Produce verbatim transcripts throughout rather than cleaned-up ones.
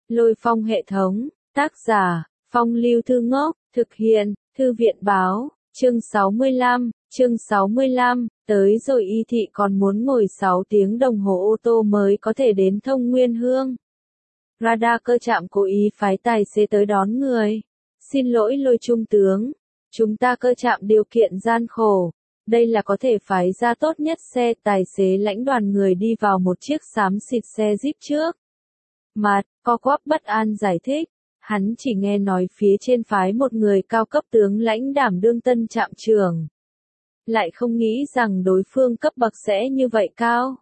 Lôi Phong hệ thống, tác giả, Phong Lưu Thư Ngốc, thực hiện, Thư viện Báo, chương sáu mươi lăm, chương sáu mươi lăm, tới rồi Y Thị còn muốn ngồi sáu tiếng đồng hồ ô tô mới có thể đến Thông Nguyên Hương. Radar cơ trạm cố ý phái tài xế tới đón người. Xin lỗi Lôi Trung tướng, chúng ta cơ trạm điều kiện gian khổ. Đây là có thể phái ra tốt nhất xe. Tài xế lãnh đoàn người đi vào một chiếc xám xịt xe Jeep trước. Mặt, co quắp bất an giải thích. Hắn chỉ nghe nói phía trên phái một người cao cấp tướng lãnh đảm đương tân trạm trưởng. Lại không nghĩ rằng đối phương cấp bậc sẽ như vậy cao.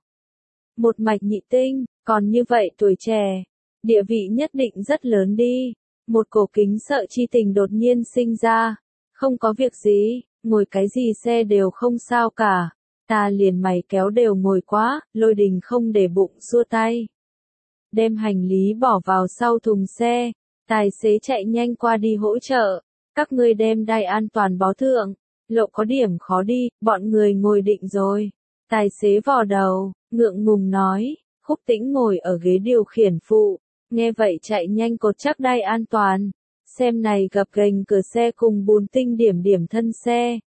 Một mạch nhị tinh, còn như vậy tuổi trẻ. Địa vị nhất định rất lớn đi. Một cổ kính sợ chi tình đột nhiên sinh ra. Không có việc gì, ngồi cái gì xe đều không sao cả. Ta liền mày kéo đều ngồi quá, Lôi Đình không để bụng xua tay. Đem hành lý bỏ vào sau thùng xe. Tài xế chạy nhanh qua đi hỗ trợ. Các ngươi đem đai an toàn bó thượng. Lộ có điểm khó đi, bọn người ngồi định rồi. Tài xế vò đầu, ngượng ngùng nói. Khúc Tĩnh ngồi ở ghế điều khiển phụ. Nghe vậy chạy nhanh cột chắc đai an toàn. Xem này gập ghềnh cửa xe cùng bùn tinh điểm điểm thân xe.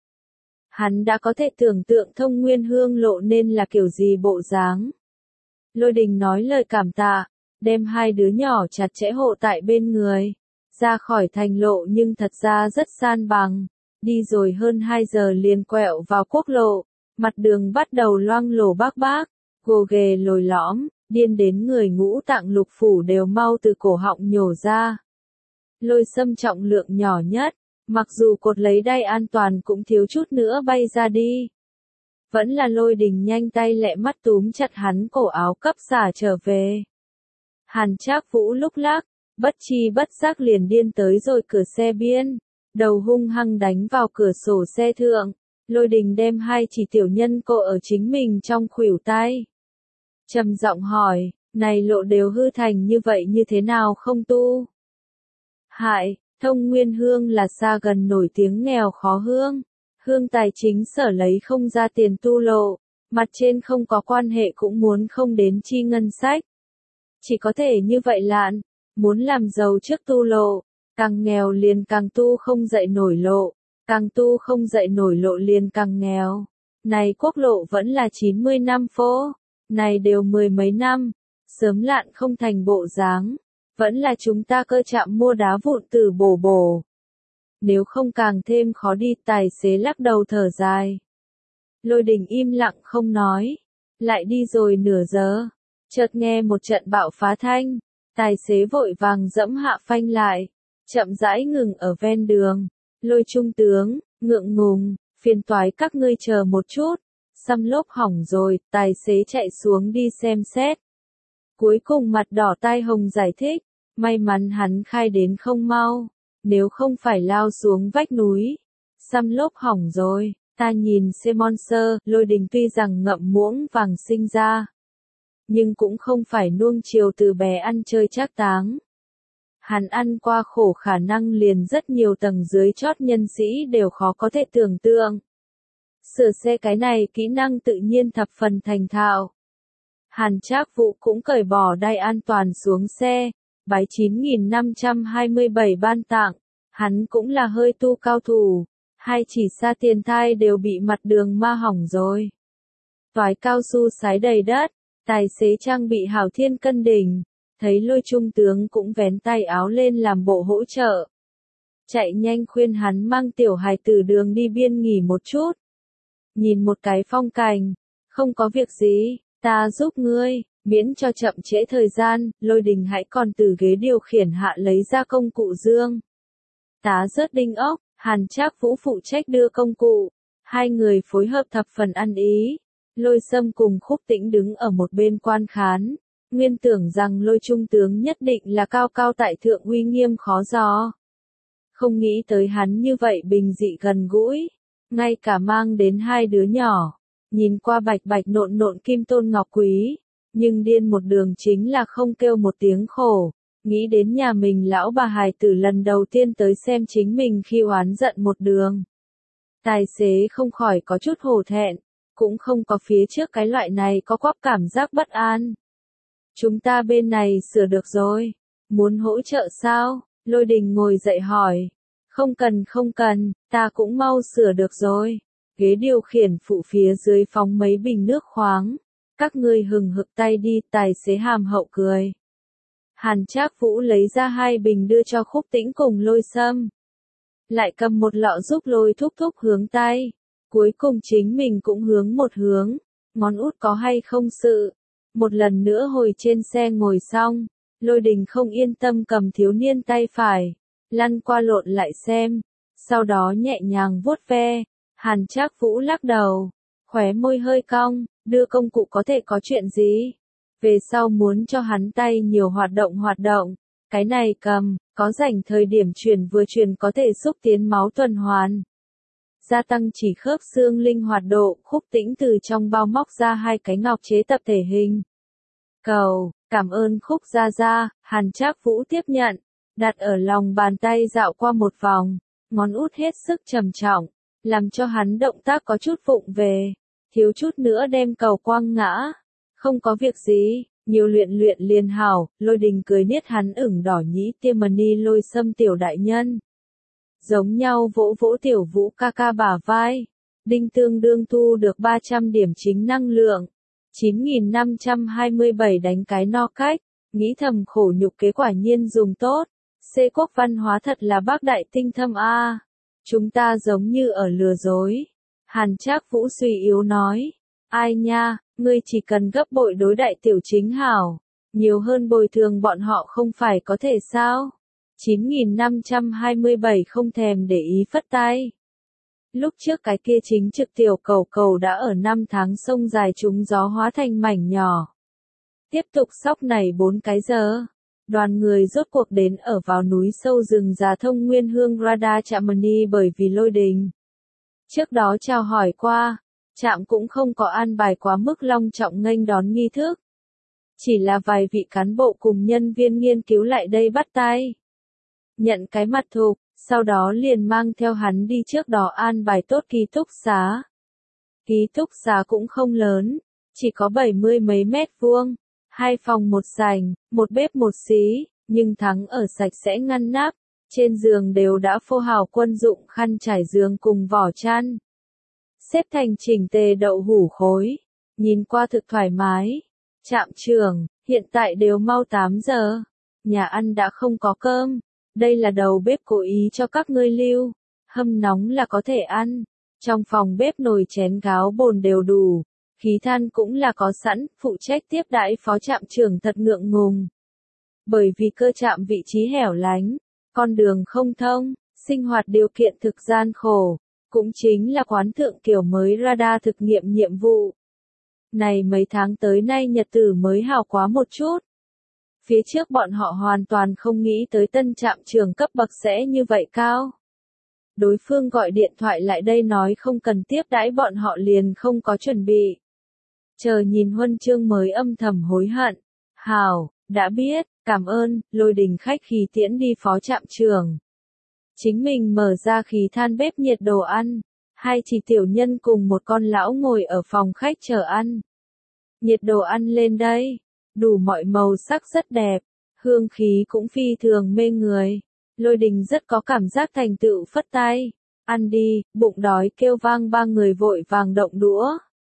Hắn đã có thể tưởng tượng Thông Nguyên Hương lộ nên là kiểu gì bộ dáng. Lôi Đình nói lời cảm tạ, đem hai đứa nhỏ chặt chẽ hộ tại bên người. Ra khỏi thành lộ nhưng thật ra rất san bằng. Đi rồi hơn hai giờ liền quẹo vào quốc lộ. Mặt đường bắt đầu loang lổ bác bác, gồ ghề lồi lõm, điên đến người ngũ tạng lục phủ đều mau từ cổ họng nhổ ra. Lôi Sâm trọng lượng nhỏ nhất, mặc dù cột lấy đai an toàn cũng thiếu chút nữa bay ra đi. Vẫn là Lôi Đình nhanh tay lẹ mắt túm chặt hắn cổ áo cấp xả trở về. Hàn Trác Vũ lúc lắc, bất chi bất giác liền điên tới rồi cửa xe biên, đầu hung hăng đánh vào cửa sổ xe thượng. Lôi Đình đem hai chỉ tiểu nhân cô ở chính mình trong khuỷu tay. Trầm giọng hỏi, này lộ đều hư thành như vậy như thế nào không tu? Hại, Thông Nguyên Hương là xa gần nổi tiếng nghèo khó hương. Hương tài chính sở lấy không ra tiền tu lộ, mặt trên không có quan hệ cũng muốn không đến chi ngân sách. Chỉ có thể như vậy lạn, muốn làm giàu trước tu lộ, càng nghèo liền càng tu không dậy nổi lộ, càng tu không dậy nổi lộ liền càng nghèo. Này quốc lộ vẫn là chín mươi năm phố, này đều mười mấy năm, sớm lạn không thành bộ dáng, vẫn là chúng ta cơ trạm mua đá vụn từ bổ bổ. Nếu không càng thêm khó đi. Tài xế lắc đầu thở dài. Lôi Đình im lặng không nói, lại đi rồi nửa giờ, chợt nghe một trận bạo phá thanh, tài xế vội vàng dẫm hạ phanh lại, chậm rãi ngừng ở ven đường. Lôi Trung tướng, ngượng ngùng, phiền toái các ngươi chờ một chút, xăm lốp hỏng rồi. Tài xế chạy xuống đi xem xét. Cuối cùng mặt đỏ tai hồng giải thích, may mắn hắn khai đến không mau, nếu không phải lao xuống vách núi. Xăm lốp hỏng rồi, ta nhìn xe Monster. Lôi Đình tuy rằng ngậm muỗng vàng sinh ra, nhưng cũng không phải nuông chiều từ bé ăn chơi trác táng. Hắn ăn qua khổ khả năng liền rất nhiều tầng dưới chót nhân sĩ đều khó có thể tưởng tượng. Sửa xe cái này kỹ năng tự nhiên thập phần thành thạo. Hàn Trác Vũ cũng cởi bỏ đai an toàn xuống xe, bái chín nghìn năm trăm hai mươi bảy ban tặng. Hắn cũng là hơi tu cao thủ, hai chỉ xa tiền thai đều bị mặt đường ma hỏng rồi. Toái cao su sái đầy đất, tài xế trang bị hảo thiên cân đỉnh, thấy Lôi Trung tướng cũng vén tay áo lên làm bộ hỗ trợ. Chạy nhanh khuyên hắn mang tiểu hài tử đường đi biên nghỉ một chút. Nhìn một cái phong cảnh, không có việc gì, ta giúp ngươi, miễn cho chậm trễ thời gian. Lôi Đình hãy còn từ ghế điều khiển hạ lấy ra công cụ dương. Tá rớt đinh ốc, Hàn Trác Vũ phụ trách đưa công cụ. Hai người phối hợp thập phần ăn ý. Lôi Sâm cùng Khúc Tĩnh đứng ở một bên quan khán. Nguyên tưởng rằng Lôi Trung tướng nhất định là cao cao tại thượng uy nghiêm khó dò. Không nghĩ tới hắn như vậy bình dị gần gũi. Ngay cả mang đến hai đứa nhỏ. Nhìn qua bạch bạch nộn nộn kim tôn ngọc quý. Nhưng điên một đường chính là không kêu một tiếng khổ. Nghĩ đến nhà mình lão bà hài tử lần đầu tiên tới xem chính mình khi oán giận một đường. Tài xế không khỏi có chút hổ thẹn, cũng không có phía trước cái loại này có quắp cảm giác bất an. Chúng ta bên này sửa được rồi. Muốn hỗ trợ sao? Lôi Đình ngồi dậy hỏi. Không cần không cần, ta cũng mau sửa được rồi. Ghế điều khiển phụ phía dưới phóng mấy bình nước khoáng. Các ngươi hừng hực tay đi, tài xế hàm hậu cười. Hàn Trác Vũ lấy ra hai bình đưa cho Khúc Tĩnh cùng Lôi Sâm. Lại cầm một lọ giúp Lôi Thúc Thúc hướng tay. Cuối cùng chính mình cũng hướng một hướng. Ngón út có hay không sự. Một lần nữa hồi trên xe ngồi xong. Lôi Đình không yên tâm cầm thiếu niên tay phải. Lăn qua lộn lại xem. Sau đó nhẹ nhàng vuốt ve. Hàn Trác Vũ lắc đầu. Khóe môi hơi cong. Đưa công cụ có thể có chuyện gì? Về sau muốn cho hắn tay nhiều hoạt động hoạt động. Cái này cầm, có rảnh thời điểm truyền vừa truyền có thể xúc tiến máu tuần hoàn. Gia tăng chỉ khớp xương linh hoạt độ. Khúc Tĩnh từ trong bao móc ra hai cái ngọc chế tập thể hình. Cầu, cảm ơn Khúc gia gia. Hàn Trác Vũ tiếp nhận. Đặt ở lòng bàn tay dạo qua một vòng. Ngón út hết sức trầm trọng. Làm cho hắn động tác có chút vụng về. Thiếu chút nữa đem cầu quăng ngã. Không có việc gì, nhiều luyện luyện liền hảo. Lôi Đình cười niết hắn ửng đỏ nhĩ tiêm mani Lôi Sâm tiểu đại nhân. Giống nhau vỗ vỗ tiểu Vũ ca ca bả vai. Đinh tương đương thu được ba trăm điểm chính năng lượng. chín nghìn năm trăm hai mươi bảy đánh cái no cách. Nghĩ thầm khổ nhục kế quả nhiên dùng tốt. Xê quốc văn hóa thật là bác đại tinh thâm a. Chúng ta giống như ở lừa dối. Hàn Trác Vũ suy yếu nói. Ai nha, ngươi chỉ cần gấp bội đối đại tiểu chính hảo. Nhiều hơn bồi thường bọn họ không phải có thể sao? chín nghìn năm trăm hai mươi bảy không thèm để ý phất tay. Lúc trước cái kia chính trực tiểu cầu cầu đã ở năm tháng sông dài trúng gió hóa thành mảnh nhỏ. Tiếp tục sóc này bốn cái giờ. Đoàn người rốt cuộc đến ở vào núi sâu rừng già thông nguyên hương Radha Chamani bởi vì Lôi Đình. Trước đó chào hỏi qua, trạm cũng không có an bài quá mức long trọng nghênh đón nghi thức. Chỉ là vài vị cán bộ cùng nhân viên nghiên cứu lại đây bắt tay. Nhận cái mặt thục, sau đó liền mang theo hắn đi trước đó an bài tốt ký túc xá. Ký túc xá cũng không lớn, chỉ có bảy mươi mấy mét vuông, hai phòng một sảnh, một bếp một xí, nhưng thắng ở sạch sẽ ngăn nắp. Trên giường đều đã phô hào quân dụng khăn trải giường cùng vỏ chăn. Xếp thành chỉnh tề đậu hủ khối. Nhìn qua thực thoải mái. Trạm trưởng, hiện tại đều mau tám giờ. Nhà ăn đã không có cơm. Đây là đầu bếp cố ý cho các ngươi lưu. Hâm nóng là có thể ăn. Trong phòng bếp nồi chén gáo bồn đều đủ. Khí than cũng là có sẵn. Phụ trách tiếp đãi phó trạm trưởng thật ngượng ngùng. Bởi vì cơ trạm vị trí hẻo lánh. Con đường không thông, sinh hoạt điều kiện thực gian khổ, cũng chính là quán thượng kiểu mới radar thực nghiệm nhiệm vụ. Này mấy tháng tới nay nhật tử mới hào quá một chút. Phía trước bọn họ hoàn toàn không nghĩ tới tân trạm trưởng cấp bậc sẽ như vậy cao. Đối phương gọi điện thoại lại đây nói không cần tiếp đãi bọn họ liền không có chuẩn bị. Chờ nhìn huân chương mới âm thầm hối hận. Hào, đã biết. Cảm ơn, Lôi Đình khách khí tiễn đi phó trạm trưởng. Chính mình mở ra khí than bếp nhiệt đồ ăn. Hai chỉ tiểu nhân cùng một con lão ngồi ở phòng khách chờ ăn. Nhiệt đồ ăn lên đây. Đủ mọi màu sắc rất đẹp. Hương khí cũng phi thường mê người. Lôi Đình rất có cảm giác thành tựu phất tay. Ăn đi, bụng đói kêu vang ba người vội vàng động đũa.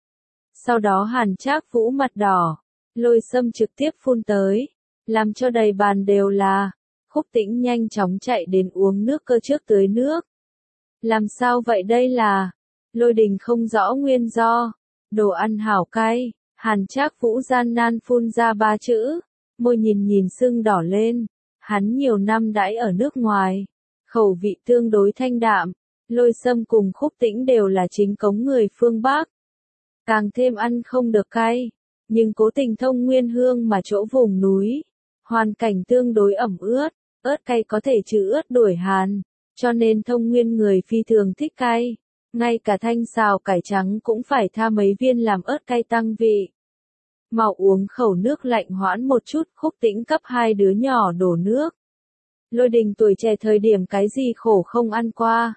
Sau đó Hàn Trác Vũ mặt đỏ. Lôi Sâm trực tiếp phun tới. Làm cho đầy bàn đều là. Khúc Tĩnh nhanh chóng chạy đến uống nước cơ trước tưới nước. Làm sao vậy đây là? Lôi Đình không rõ nguyên do. Đồ ăn hảo cay. Hàn Trác Vũ gian nan phun ra ba chữ. Môi nhìn nhìn sưng đỏ lên. Hắn nhiều năm đãi ở nước ngoài. Khẩu vị tương đối thanh đạm. Lôi Sâm cùng Khúc Tĩnh đều là chính cống người phương Bắc. Càng thêm ăn không được cay. Nhưng cố tình thông nguyên hương mà chỗ vùng núi. Hoàn cảnh tương đối ẩm ướt, ớt cay có thể trừ ướt đuổi hàn, cho nên thông nguyên người phi thường thích cay. Ngay cả thanh xào cải trắng cũng phải tha mấy viên làm ớt cay tăng vị. Mau uống khẩu nước lạnh hoãn một chút. Khúc Tĩnh cấp hai đứa nhỏ đổ nước. Lôi Đình tuổi trẻ thời điểm cái gì khổ không ăn qua.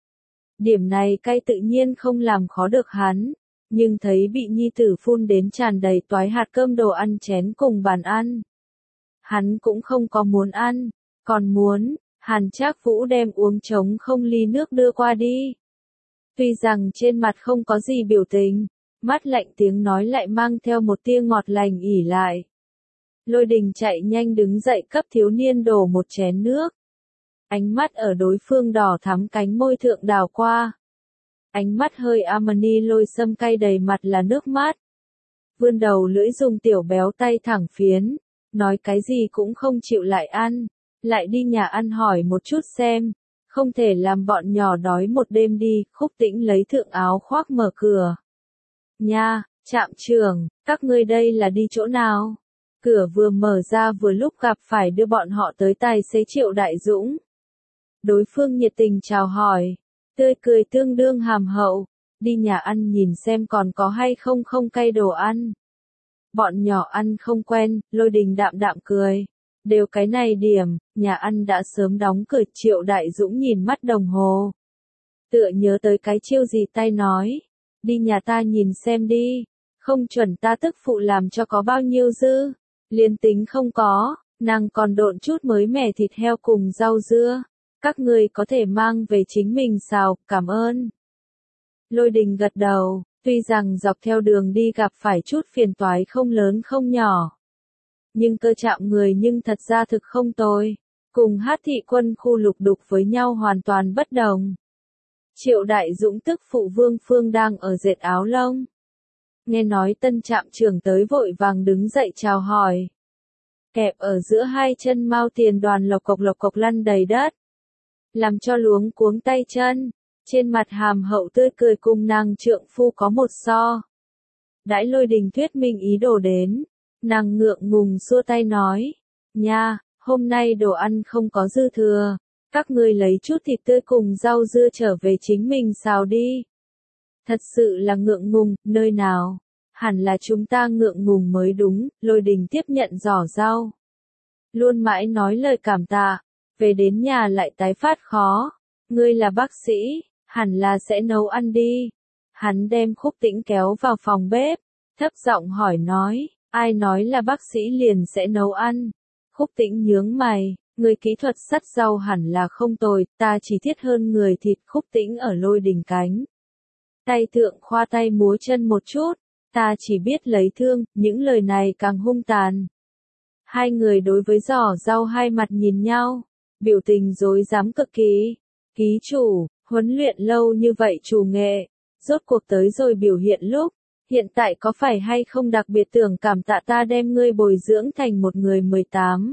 Điểm này cay tự nhiên không làm khó được hắn, nhưng thấy bị nhi tử phun đến tràn đầy toái hạt cơm đồ ăn chén cùng bàn ăn. hắn cũng không có muốn ăn, còn muốn, Hàn Trác Vũ đem uống trống không ly nước đưa qua đi. Tuy rằng trên mặt không có gì biểu tình, mắt lạnh tiếng nói lại mang theo một tia ngọt lành ỉ lại. Lôi Đình chạy nhanh đứng dậy cấp thiếu niên đổ một chén nước. Ánh mắt ở đối phương đỏ thắm cánh môi thượng đào qua. Ánh mắt hơi Amani Lôi Sâm cay đầy mặt là nước mắt. Vươn đầu lưỡi dùng tiểu béo tay thẳng phiến, nói cái gì cũng không chịu lại ăn, lại đi nhà ăn hỏi một chút xem, không thể làm bọn nhỏ đói một đêm đi. Khúc Tĩnh lấy thượng áo khoác mở cửa. Nha, Trạm trưởng, các ngươi đây là đi chỗ nào? Cửa vừa mở ra vừa lúc gặp phải đưa bọn họ tới tài xế Triệu Đại Dũng. Đối phương nhiệt tình chào hỏi, tươi cười tương đương hàm hậu, đi nhà ăn nhìn xem còn có hay không không cay đồ ăn. Bọn nhỏ ăn không quen, Lôi Đình đạm đạm cười. Đều cái này điểm, nhà ăn đã sớm đóng cửa. Triệu Đại Dũng nhìn mắt đồng hồ. Tựa nhớ tới cái chiêu gì tay nói. Đi nhà ta nhìn xem đi, không chuẩn ta tức phụ làm cho có bao nhiêu dư. Liên tính không có, nàng còn độn chút mới mẻ thịt heo cùng rau dưa. Các người có thể mang về chính mình xào, cảm ơn. Lôi Đình gật đầu, tuy rằng dọc theo đường đi gặp phải chút phiền toái không lớn không nhỏ. Nhưng cơ chạm người nhưng thật ra thực không tồi, cùng Hát thị quân khu lục đục với nhau hoàn toàn bất đồng. Triệu Đại Dũng tức phụ Vương Phương đang ở dệt áo lông. Nghe nói tân trạm trưởng tới vội vàng đứng dậy chào hỏi. Kẹp ở giữa hai chân mao tiền đoàn lộc cộc lộc cộc lăn đầy đất. Làm cho luống cuống tay chân, trên mặt hàm hậu tươi cười cùng nàng trượng phu có một so. Đãi Lôi Đình thuyết minh ý đồ đến, nàng ngượng ngùng xua tay nói, nha, hôm nay đồ ăn không có dư thừa, các ngươi lấy chút thịt tươi cùng rau dưa trở về chính mình xào đi. Thật sự là ngượng ngùng, nơi nào? Hẳn là chúng ta ngượng ngùng mới đúng. Lôi Đình tiếp nhận giỏ rau. Luôn mãi nói lời cảm tạ, về đến nhà lại tái phát khó. Ngươi là bác sĩ, hẳn là sẽ nấu ăn đi. Hắn đem Khúc Tĩnh kéo vào phòng bếp, thấp giọng hỏi nói, ai nói là bác sĩ liền sẽ nấu ăn? Khúc Tĩnh nhướng mày, người kỹ thuật sắt rau hẳn là không tồi, ta chỉ thiết hơn người thịt. Khúc Tĩnh ở Lôi Đình cánh tay thượng khoa tay múa chân một chút, ta chỉ biết lấy thương. Những lời này càng hung tàn. Hai người đối với giỏ rau hai mặt nhìn nhau, biểu tình rối rắm cực kỳ. Ký chủ, huấn luyện lâu như vậy chủ nghệ, rốt cuộc tới rồi biểu hiện lúc, hiện tại có phải hay không đặc biệt tưởng cảm tạ ta đem ngươi bồi dưỡng thành một người mười tám.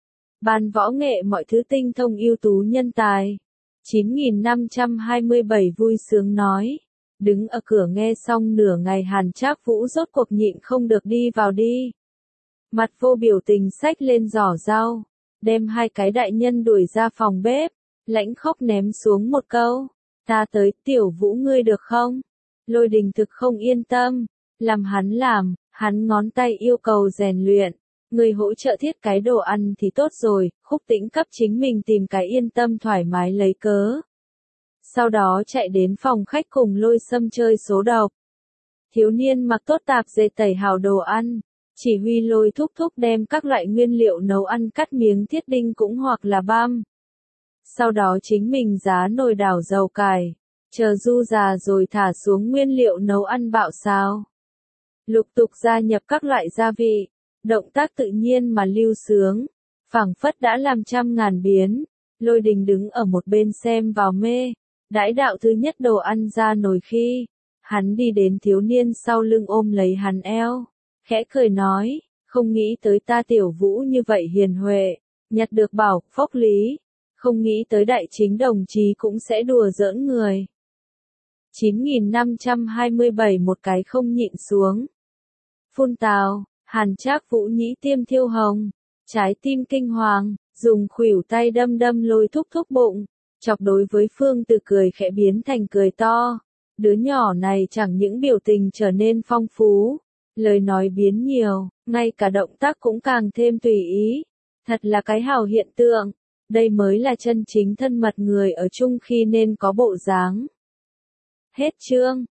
Ban võ nghệ mọi thứ tinh thông ưu tú nhân tài. chín nghìn năm trăm hai mươi bảy vui sướng nói. Đứng ở cửa nghe xong nửa ngày Hàn Trác Vũ rốt cuộc nhịn không được đi vào đi. Mặt vô biểu tình xách lên giỏ rau, đem hai cái đại nhân đuổi ra phòng bếp, lãnh khóc ném xuống một câu. Ta tới, Tiểu Vũ ngươi được không? Lôi Đình thực không yên tâm, làm hắn làm, hắn ngón tay yêu cầu rèn luyện. Người hỗ trợ thiết cái đồ ăn thì tốt rồi. Khúc Tĩnh cấp chính mình tìm cái yên tâm thoải mái lấy cớ. Sau đó chạy đến phòng khách cùng Lôi Sâm chơi số độc. Thiếu niên mặc tốt tạp dề tẩy hào đồ ăn, chỉ huy Lôi thúc thúc đem các loại nguyên liệu nấu ăn cắt miếng thiết đinh cũng hoặc là băm. Sau đó chính mình giá nồi đảo dầu cải, chờ du già rồi thả xuống nguyên liệu nấu ăn bạo xào. Lục tục gia nhập các loại gia vị, động tác tự nhiên mà lưu sướng, phảng phất đã làm trăm ngàn biến. Lôi Đình đứng ở một bên xem vào mê. Đãi đạo thứ nhất đồ ăn ra nồi khi, hắn đi đến thiếu niên sau lưng ôm lấy hắn eo, khẽ cười nói, không nghĩ tới ta Tiểu Vũ như vậy hiền huệ, nhặt được bảo, phốc lý, không nghĩ tới đại chính đồng chí cũng sẽ đùa giỡn người. chín nghìn năm trăm hai mươi bảy một cái không nhịn xuống. Phun tào, Hàn Trác Vũ nhĩ tiêm thiêu hồng, trái tim kinh hoàng, dùng khuỷu tay đâm đâm Lôi thúc thúc bụng. Chọc đối với Phương Từ cười khẽ biến thành cười to. Đứa nhỏ này chẳng những biểu tình trở nên phong phú, lời nói biến nhiều, ngay cả động tác cũng càng thêm tùy ý. Thật là cái hào hiện tượng. Đây mới là chân chính thân mật người ở chung khi nên có bộ dáng. Hết chương.